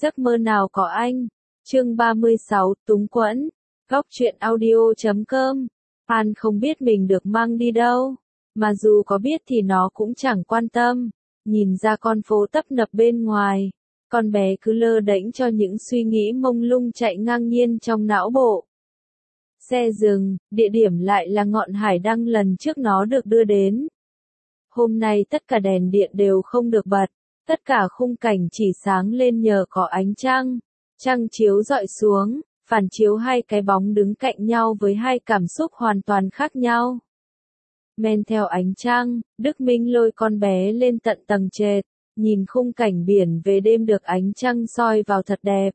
Giấc mơ nào có anh. Chương 36, túng quẫn. Góc truyện audio.com. An không biết mình được mang đi đâu, mà dù có biết thì nó cũng chẳng quan tâm. Nhìn ra con phố tấp nập bên ngoài, con bé cứ lơ đễnh cho những suy nghĩ mông lung chạy ngang nhiên trong não bộ. Xe dừng, địa điểm lại là ngọn hải đăng lần trước nó được đưa đến. Hôm nay tất cả đèn điện đều không được bật, tất cả khung cảnh chỉ sáng lên nhờ có ánh trăng. Trăng chiếu rọi xuống, phản chiếu hai cái bóng đứng cạnh nhau với hai cảm xúc hoàn toàn khác nhau. Men theo ánh trăng, Đức Minh lôi con bé lên tận tầng trệt, nhìn khung cảnh biển về đêm được ánh trăng soi vào thật đẹp.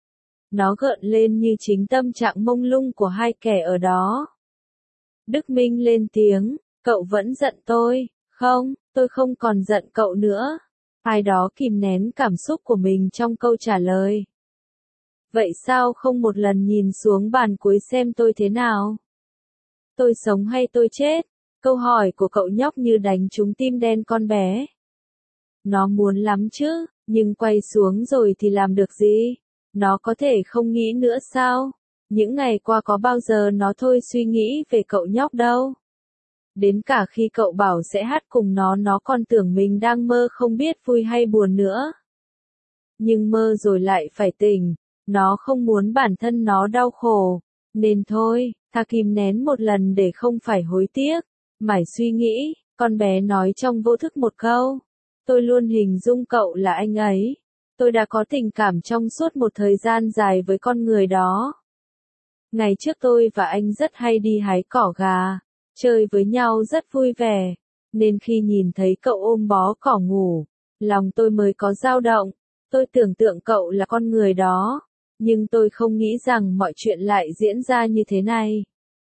Nó gợn lên như chính tâm trạng mông lung của hai kẻ ở đó. Đức Minh lên tiếng, cậu vẫn giận tôi, không, tôi không còn giận cậu nữa. Ai đó kìm nén cảm xúc của mình trong câu trả lời. Vậy sao không một lần nhìn xuống bàn cuối xem tôi thế nào? Tôi sống hay tôi chết? Câu hỏi của cậu nhóc như đánh trúng tim đen con bé. Nó muốn lắm chứ, nhưng quay xuống rồi thì làm được gì? Nó có thể không nghĩ nữa sao? Những ngày qua có bao giờ nó thôi suy nghĩ về cậu nhóc đâu. Đến cả khi cậu bảo sẽ hát cùng nó còn tưởng mình đang mơ không biết vui hay buồn nữa. Nhưng mơ rồi lại phải tỉnh, nó không muốn bản thân nó đau khổ, nên thôi, thà kìm nén một lần để không phải hối tiếc. Mải suy nghĩ, con bé nói trong vô thức một câu. Tôi luôn hình dung cậu là anh ấy. Tôi đã có tình cảm trong suốt một thời gian dài với con người đó. Ngày trước tôi và anh rất hay đi hái cỏ gà, chơi với nhau rất vui vẻ, nên khi nhìn thấy cậu ôm bó cỏ ngủ, lòng tôi mới có dao động. Tôi tưởng tượng cậu là con người đó, nhưng tôi không nghĩ rằng mọi chuyện lại diễn ra như thế này.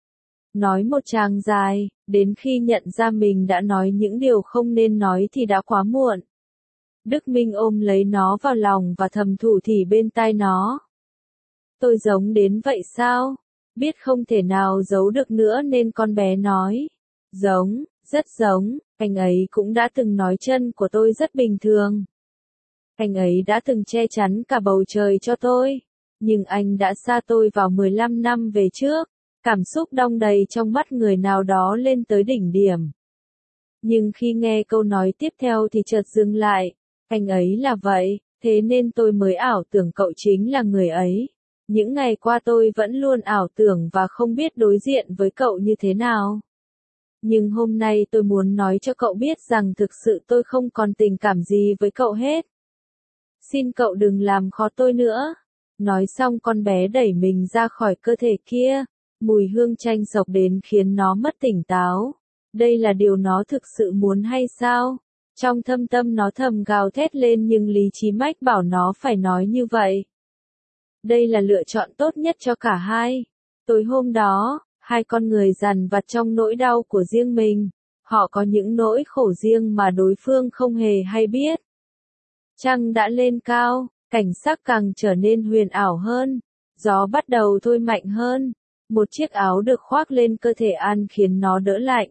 Nói một tràng dài, đến khi nhận ra mình đã nói những điều không nên nói thì đã quá muộn. Đức Minh ôm lấy nó vào lòng và thầm thủ thỉ bên tai nó. Tôi giống đến vậy sao? Biết không thể nào giấu được nữa nên con bé nói. Giống, rất giống, anh ấy cũng đã từng nói chân của tôi rất bình thường. Anh ấy đã từng che chắn cả bầu trời cho tôi. Nhưng anh đã xa tôi vào 15 năm về trước. Cảm xúc đong đầy trong mắt người nào đó lên tới đỉnh điểm. Nhưng khi nghe câu nói tiếp theo thì chợt dừng lại. Anh ấy là vậy, thế nên tôi mới ảo tưởng cậu chính là người ấy. Những ngày qua tôi vẫn luôn ảo tưởng và không biết đối diện với cậu như thế nào. Nhưng hôm nay tôi muốn nói cho cậu biết rằng thực sự tôi không còn tình cảm gì với cậu hết. Xin cậu đừng làm khó tôi nữa. Nói xong con bé đẩy mình ra khỏi cơ thể kia. Mùi hương chanh sộc đến khiến nó mất tỉnh táo. Đây là điều nó thực sự muốn hay sao? Trong thâm tâm nó thầm gào thét lên nhưng lý trí mách bảo nó phải nói như vậy. Đây là lựa chọn tốt nhất cho cả hai. Tối hôm đó, hai con người dằn vặt trong nỗi đau của riêng mình. Họ có những nỗi khổ riêng mà đối phương không hề hay biết. Trăng đã lên cao, cảnh sắc càng trở nên huyền ảo hơn. Gió bắt đầu thôi mạnh hơn. Một chiếc áo được khoác lên cơ thể An khiến nó đỡ lạnh.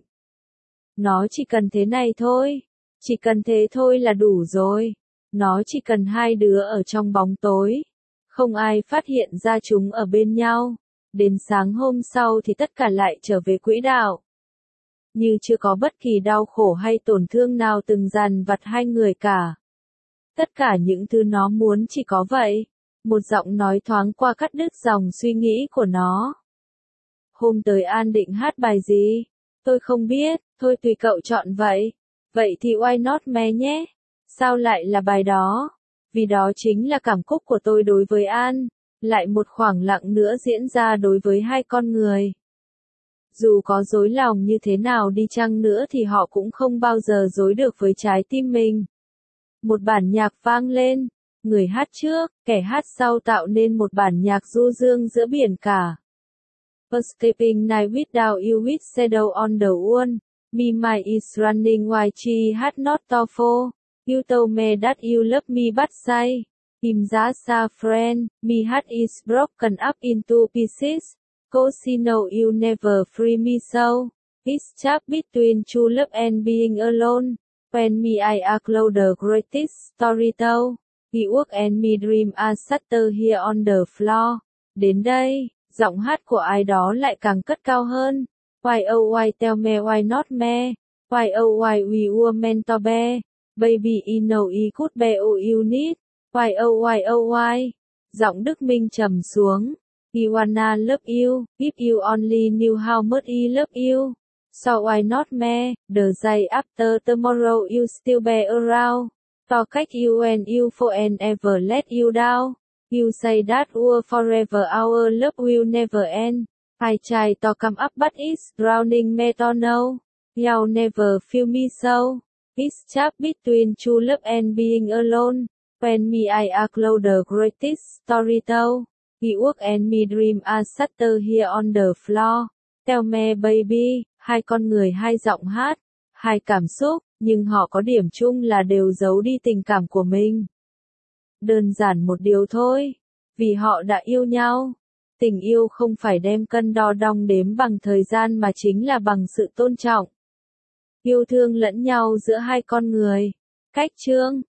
Nó chỉ cần thế này thôi. Chỉ cần thế thôi là đủ rồi. Nó chỉ cần hai đứa ở trong bóng tối. Không ai phát hiện ra chúng ở bên nhau. Đến sáng hôm sau thì tất cả lại trở về quỹ đạo. Như chưa có bất kỳ đau khổ hay tổn thương nào từng dằn vặt hai người cả. Tất cả những thứ nó muốn chỉ có vậy. Một giọng nói thoáng qua cắt đứt dòng suy nghĩ của nó. Hôm tới An định hát bài gì? Tôi không biết, thôi tùy cậu chọn vậy. Vậy thì Why Not Me nhé. Sao lại là bài đó? Vì đó chính là cảm xúc của tôi đối với An. Lại một khoảng lặng nữa diễn ra đối với hai con người. Dù có dối lòng như thế nào đi chăng nữa thì họ cũng không bao giờ dối được với trái tim mình. Một bản nhạc vang lên. Người hát trước, kẻ hát sau tạo nên một bản nhạc du dương giữa biển cả. Escaping night without you with shadow on the wall. Me my is running while she had not thought for. You told me that you love me but say. I'm just a friend. Me heart is broken up into pieces. Cause she know you never free me so. It's just between true love and being alone. When me I upload the greatest story told. He work and me dream a shutter here on the floor. Đến đây, giọng hát của ai đó lại càng cất cao hơn. Why oh why tell me why not me? Why oh why we were meant to be? Baby I know I could be all you need. Why oh why oh why? Giọng Đức Minh trầm xuống. I wanna love you, if you only knew how much I love you. So why not me? The day after tomorrow you still be around. To catch you and you for and ever let you down. You say that we're forever, our love will never end. I try to come up but it's drowning me to know. You'll never feel me so. It's just between true love and being alone. When me I upload the greatest story told. He work and me dream a shutter here on the floor. Tell me baby, hai con người hai giọng hát, hai cảm xúc, nhưng họ có điểm chung là đều giấu đi tình cảm của mình. Đơn giản một điều thôi, vì họ đã yêu nhau. Tình yêu không phải đem cân đo đong đếm bằng thời gian mà chính là bằng sự tôn trọng. Yêu thương lẫn nhau giữa hai con người. Cách chương